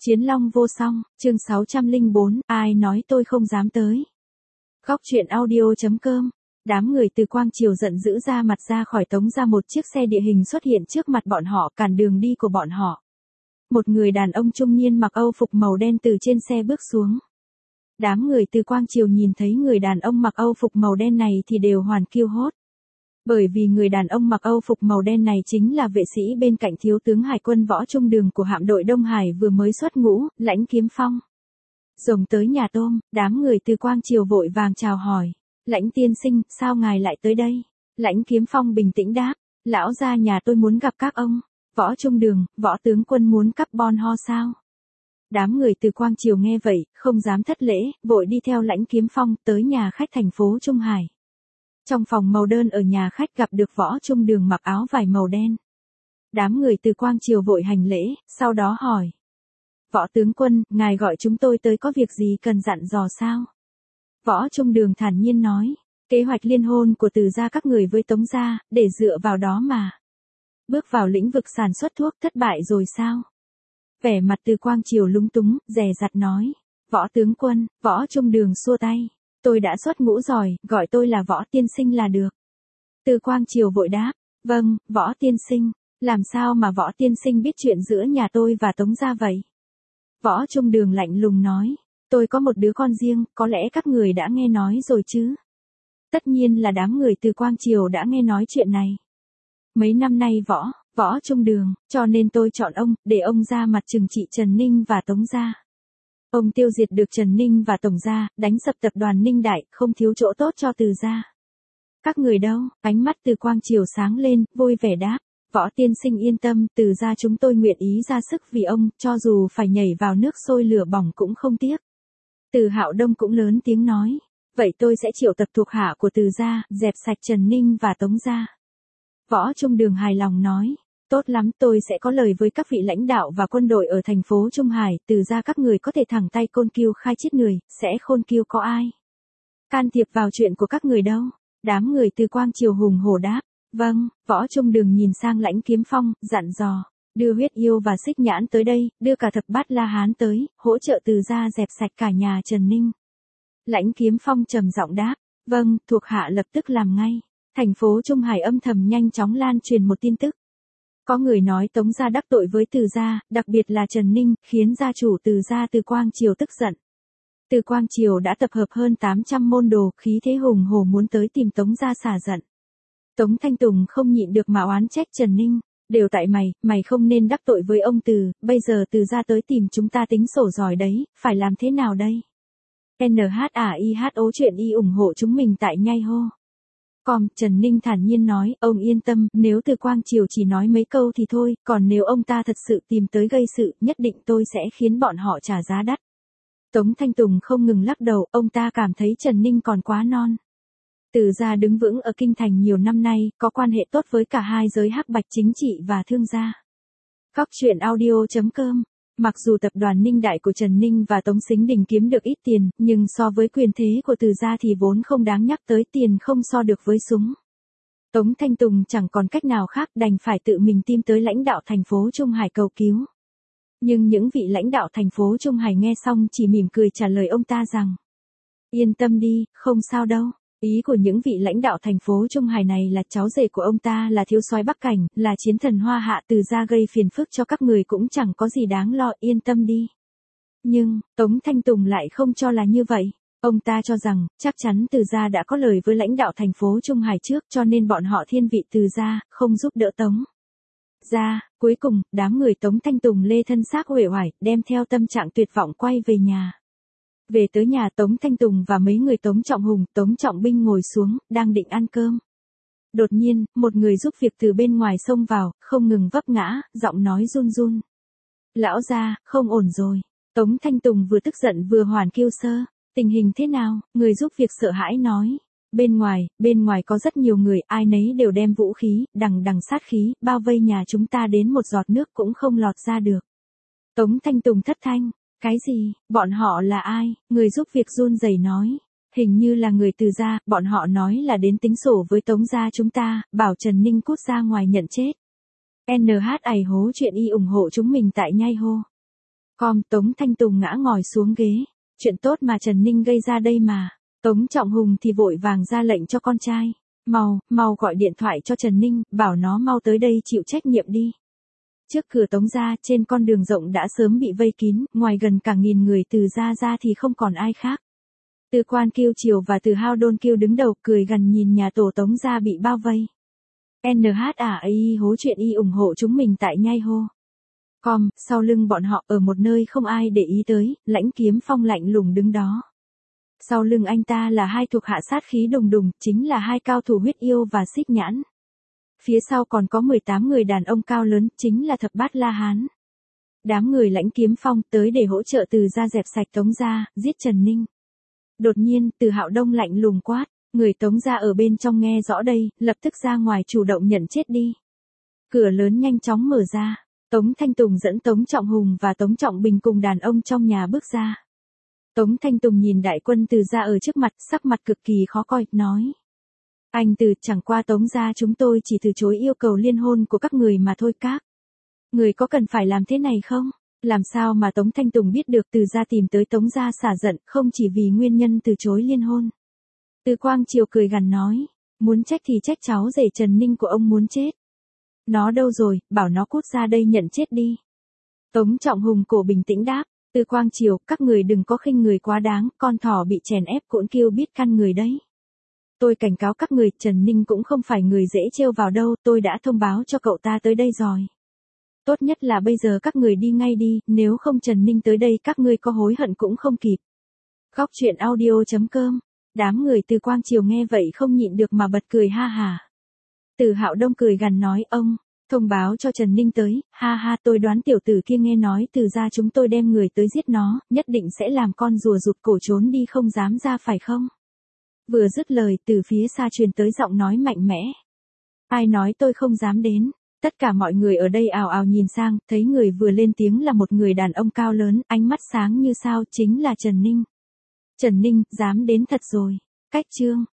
Chiến long vô song, chương 604, ai nói tôi không dám tới. Góc truyện audio.com. Đám người từ Quang Triều giận dữ ra mặt ra khỏi Tống ra, một chiếc xe địa hình xuất hiện trước mặt bọn họ, cản đường đi của bọn họ. Một người đàn ông trung niên mặc âu phục màu đen từ trên xe bước xuống. Đám người từ Quang Triều nhìn thấy người đàn ông mặc âu phục màu đen này thì đều hoàn kiêu hốt. Bởi vì người đàn ông mặc âu phục màu đen này chính là vệ sĩ bên cạnh thiếu tướng hải quân Võ Trung Đường của hạm đội Đông Hải vừa mới xuất ngũ, Lãnh Kiếm Phong. Rồng tới nhà tôm, đám người từ Quang Triều vội vàng chào hỏi. Lãnh tiên sinh, sao ngài lại tới đây? Lãnh Kiếm Phong bình tĩnh đáp, lão gia nhà tôi muốn gặp các ông. Võ Trung Đường, Võ tướng quân muốn carbon ho sao? Đám người từ Quang Triều nghe vậy, không dám thất lễ, vội đi theo Lãnh Kiếm Phong tới nhà khách thành phố Trung Hải. Trong phòng màu đơn ở nhà khách gặp được Võ Trung Đường mặc áo vải màu đen. Đám người từ Quang Triều vội hành lễ, sau đó hỏi. Võ tướng quân, ngài gọi chúng tôi tới có việc gì cần dặn dò sao? Võ Trung Đường thản nhiên nói, kế hoạch liên hôn của Từ gia các người với Tống gia, để dựa vào đó mà. Bước vào lĩnh vực sản xuất thuốc thất bại rồi sao? Vẻ mặt Từ Quang Triều lúng túng, dè dặt nói. Võ tướng quân, Võ Trung Đường xua tay. Tôi đã xuất ngũ rồi, gọi tôi là Võ tiên sinh là được. Từ Quang Triều vội đáp, vâng, Võ tiên sinh, làm sao mà Võ tiên sinh biết chuyện giữa nhà tôi và Tống gia vậy? Võ Trung Đường lạnh lùng nói, tôi có một đứa con riêng, có lẽ các người đã nghe nói rồi chứ? Tất nhiên là đám người từ Quang Triều đã nghe nói chuyện này. Mấy năm nay Võ Trung Đường, cho nên tôi chọn ông, để ông ra mặt trừng trị Trần Ninh và Tống gia. Ông tiêu diệt được Trần Ninh và Tổng gia, đánh sập tập đoàn Ninh Đại, không thiếu chỗ tốt cho Từ gia. Các người đâu? Ánh mắt Từ Quang Triều sáng lên, vui vẻ đáp. Võ tiên sinh yên tâm, Từ gia chúng tôi nguyện ý ra sức vì ông, cho dù phải nhảy vào nước sôi lửa bỏng cũng không tiếc. Từ Hạo Đông cũng lớn tiếng nói. Vậy tôi sẽ triệu tập thuộc hạ của Từ gia, dẹp sạch Trần Ninh và Tống gia. Võ Trung Đường hài lòng nói. Tốt lắm, tôi sẽ có lời với các vị lãnh đạo và quân đội ở thành phố Trung Hải, Từ gia các người có thể thẳng tay côn kiêu khai chết người, sẽ khôn kiêu có ai can thiệp vào chuyện của các người đâu. Đám người từ Quang Triều hùng hổ đáp, vâng. Võ Trung Đường nhìn sang Lãnh Kiếm Phong, dặn dò, đưa Huyết Yêu và Xích Nhãn tới đây, đưa cả thập bát La Hán tới, hỗ trợ Từ gia dẹp sạch cả nhà Trần Ninh. Lãnh Kiếm Phong trầm giọng đáp, vâng, thuộc hạ lập tức làm ngay. Thành phố Trung Hải âm thầm nhanh chóng lan truyền một tin tức. Có người nói Tống gia đắc tội với Từ gia, đặc biệt là Trần Ninh, khiến gia chủ Từ gia Từ Quang Triều tức giận. Từ Quang Triều đã tập hợp hơn 800 môn đồ, khí thế hùng hổ muốn tới tìm Tống gia xả giận. Tống Thanh Tùng không nhịn được mà oán trách Trần Ninh, đều tại mày không nên đắc tội với ông Từ, bây giờ Từ gia tới tìm chúng ta tính sổ giỏi đấy, phải làm thế nào đây? NHAIHO chuyện y ủng hộ chúng mình tại nhai hô. Trần Ninh thản nhiên nói, ông yên tâm, nếu Từ Quang Triều chỉ nói mấy câu thì thôi, còn nếu ông ta thật sự tìm tới gây sự, nhất định tôi sẽ khiến bọn họ trả giá đắt. Tống Thanh Tùng không ngừng lắc đầu, ông ta cảm thấy Trần Ninh còn quá non. Từ gia đứng vững ở kinh thành nhiều năm nay, có quan hệ tốt với cả hai giới hắc bạch chính trị và thương gia. Góc truyện audio.com. Mặc dù tập đoàn Ninh Đại của Trần Ninh và Tống Sính Đình kiếm được ít tiền, nhưng so với quyền thế của Từ gia thì vốn không đáng nhắc tới, tiền không so được với súng. Tống Thanh Tùng chẳng còn cách nào khác, đành phải tự mình tìm tới lãnh đạo thành phố Trung Hải cầu cứu. Nhưng những vị lãnh đạo thành phố Trung Hải nghe xong chỉ mỉm cười trả lời ông ta rằng, yên tâm đi, không sao đâu. Ý của những vị lãnh đạo thành phố Trung Hải này là cháu rể của ông ta là thiếu soái Bắc Cảnh, là chiến thần Hoa Hạ, Từ gia gây phiền phức cho các người cũng chẳng có gì đáng lo, yên tâm đi. Nhưng, Tống Thanh Tùng lại không cho là như vậy. Ông ta cho rằng, chắc chắn Từ gia đã có lời với lãnh đạo thành phố Trung Hải trước, cho nên bọn họ thiên vị Từ gia, không giúp đỡ Tống gia. Cuối cùng, đám người Tống Thanh Tùng lê thân xác uể oải, đem theo tâm trạng tuyệt vọng quay về nhà. Về tới nhà, Tống Thanh Tùng và mấy người Tống Trọng Hùng, Tống Trọng Binh ngồi xuống, đang định ăn cơm. Đột nhiên, một người giúp việc từ bên ngoài xông vào, không ngừng vấp ngã, giọng nói run run. Lão gia, không ổn rồi. Tống Thanh Tùng vừa tức giận vừa hoàn kiêu sơ. Tình hình thế nào? Người giúp việc sợ hãi nói. Bên ngoài có rất nhiều người, ai nấy đều đem vũ khí, đằng sát khí, bao vây nhà chúng ta đến một giọt nước cũng không lọt ra được. Tống Thanh Tùng thất thanh. Cái gì? Bọn họ là ai? Người giúp việc run rẩy nói. Hình như là người Từ gia, bọn họ nói là đến tính sổ với Tống gia chúng ta, bảo Trần Ninh cút ra ngoài nhận chết. NHAIHO chuyện y ủng hộ chúng mình tại nhai hô. Tống Thanh Tùng ngã ngồi xuống ghế. Chuyện tốt mà Trần Ninh gây ra đây mà. Tống Trọng Hùng thì vội vàng ra lệnh cho con trai. Mau gọi điện thoại cho Trần Ninh, bảo nó mau tới đây chịu trách nhiệm đi. Trước cửa Tống gia, trên con đường rộng đã sớm bị vây kín, ngoài gần cả 1000 người từ gia ra thì không còn ai khác. Từ Quan Kiêu Triều và từ Hao Đôn Kiêu đứng đầu cười gần nhìn nhà tổ Tống gia bị bao vây. NHAI hố chuyện y ủng hộ chúng mình tại nhai hô. Sau lưng bọn họ ở một nơi không ai để ý tới, Lãnh Kiếm Phong lạnh lùng đứng đó. Sau lưng anh ta là hai thuộc hạ sát khí đùng đùng, chính là hai cao thủ Huyết Yêu và Xích Nhãn. Phía sau còn có 18 người đàn ông cao lớn, chính là Thập Bát La Hán. Đám người Lãnh Kiếm Phong tới để hỗ trợ Từ gia dẹp sạch Tống gia, giết Trần Ninh. Đột nhiên, Từ Hạo Đông lạnh lùng quát, người Tống gia ở bên trong nghe rõ đây, lập tức ra ngoài chủ động nhận chết đi. Cửa lớn nhanh chóng mở ra, Tống Thanh Tùng dẫn Tống Trọng Hùng và Tống Trọng Bình cùng đàn ông trong nhà bước ra. Tống Thanh Tùng nhìn đại quân Từ gia ở trước mặt, sắc mặt cực kỳ khó coi, nói. Anh Từ, chẳng qua Tống gia chúng tôi chỉ từ chối yêu cầu liên hôn của các người mà thôi các. Người có cần phải làm thế này không? Làm sao mà Tống Thanh Tùng biết được Từ gia tìm tới Tống gia xả giận, không chỉ vì nguyên nhân từ chối liên hôn. Từ Quang Triều cười gằn nói, muốn trách thì trách cháu rể Trần Ninh của ông muốn chết. Nó đâu rồi, bảo nó cút ra đây nhận chết đi. Tống Trọng Hùng cổ bình tĩnh đáp, Từ Quang Triều, các người đừng có khinh người quá đáng, con thỏ bị chèn ép cũng kêu biết căn người đấy. Tôi cảnh cáo các người, Trần Ninh cũng không phải người dễ trêu vào đâu, tôi đã thông báo cho cậu ta tới đây rồi. Tốt nhất là bây giờ các người đi ngay đi, nếu không Trần Ninh tới đây các ngươi có hối hận cũng không kịp. Góc truyện audio.com. Đám người Từ Quang Triều nghe vậy không nhịn được mà bật cười ha hà. Từ Hạo Đông cười gằn nói, ông, thông báo cho Trần Ninh tới, ha ha, tôi đoán tiểu tử kia nghe nói Từ gia chúng tôi đem người tới giết nó, nhất định sẽ làm con rùa rụt cổ trốn đi không dám ra phải không? Vừa dứt lời, từ phía xa truyền tới giọng nói mạnh mẽ. Ai nói tôi không dám đến? Tất cả mọi người ở đây ào ào nhìn sang, thấy người vừa lên tiếng là một người đàn ông cao lớn, ánh mắt sáng như sao, chính là Trần Ninh. Trần Ninh, dám đến thật rồi. Cách chương.